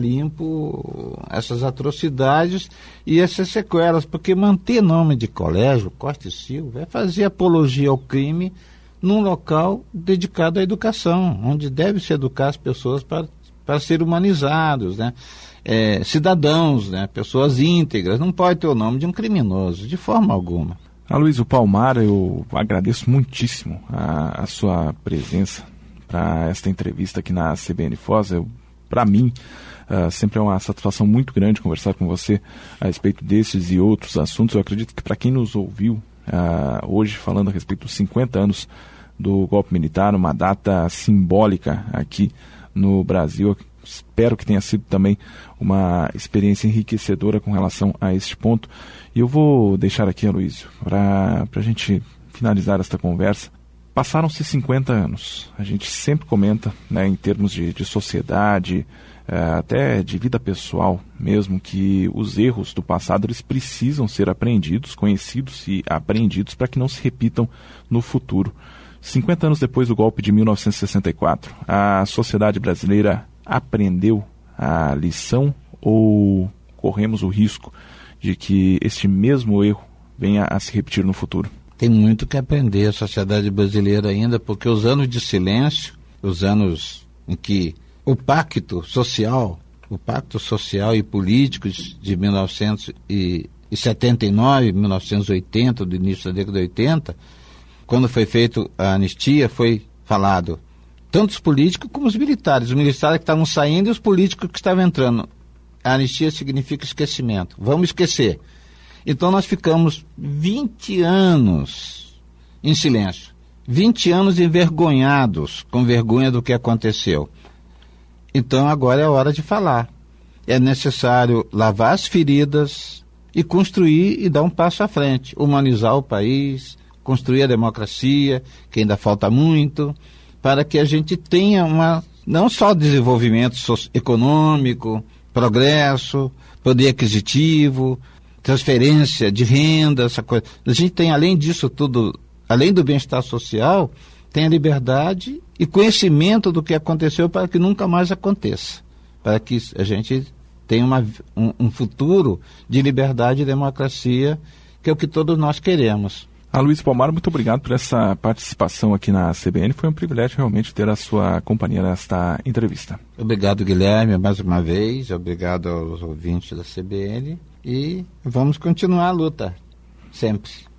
limpo essas atrocidades e essas sequelas, porque manter nome de colégio, Costa e Silva, é fazer apologia ao crime num local dedicado à educação, onde deve se educar as pessoas para, para serem humanizados, né? É, cidadãos, né? Pessoas íntegras. Não pode ter o nome de um criminoso, de forma alguma. Aloysio Palmar, eu agradeço muitíssimo a, a sua presença para esta entrevista aqui na C B N Foz. Para mim, uh, sempre é uma satisfação muito grande conversar com você a respeito desses e outros assuntos. Eu acredito que para quem nos ouviu uh, hoje falando a respeito dos cinquenta anos do golpe militar, uma data simbólica aqui no Brasil, espero que tenha sido também uma experiência enriquecedora com relação a este ponto. E eu vou deixar aqui, Aloysio, para a gente finalizar esta conversa. Passaram-se cinquenta anos, a gente sempre comenta, né, em termos de, de sociedade, é, até de vida pessoal mesmo, que os erros do passado eles precisam ser aprendidos, conhecidos e aprendidos para que não se repitam no futuro. cinquenta anos depois do golpe de mil novecentos e sessenta e quatro, a sociedade brasileira aprendeu a lição ou corremos o risco de que este mesmo erro venha a se repetir no futuro? Tem muito que aprender a sociedade brasileira ainda, porque os anos de silêncio, os anos em que o pacto social, o pacto social e político de mil novecentos e setenta e nove, mil novecentos e oitenta, do início da década de oitenta, quando foi feita a anistia, foi falado tanto os políticos como os militares. Os militares que estavam saindo e os políticos que estavam entrando. A anistia significa esquecimento. Vamos esquecer. Então nós ficamos vinte anos em silêncio. vinte anos envergonhados, com vergonha do que aconteceu. Então agora é a hora de falar. É necessário lavar as feridas e construir e dar um passo à frente. Humanizar o país, construir a democracia, que ainda falta muito, para que a gente tenha uma não só desenvolvimento econômico, progresso, poder aquisitivo, transferência de renda, essa coisa. A gente tem, além disso tudo, além do bem-estar social, tem a liberdade e conhecimento do que aconteceu para que nunca mais aconteça, para que a gente tenha uma, um, um futuro de liberdade e democracia, que é o que todos nós queremos. Aloysio Palmaro, muito obrigado por essa participação aqui na C B N. Foi um privilégio realmente ter a sua companhia nesta entrevista. Obrigado, Guilherme, mais uma vez. Obrigado aos ouvintes da C B N. E vamos continuar a luta, sempre.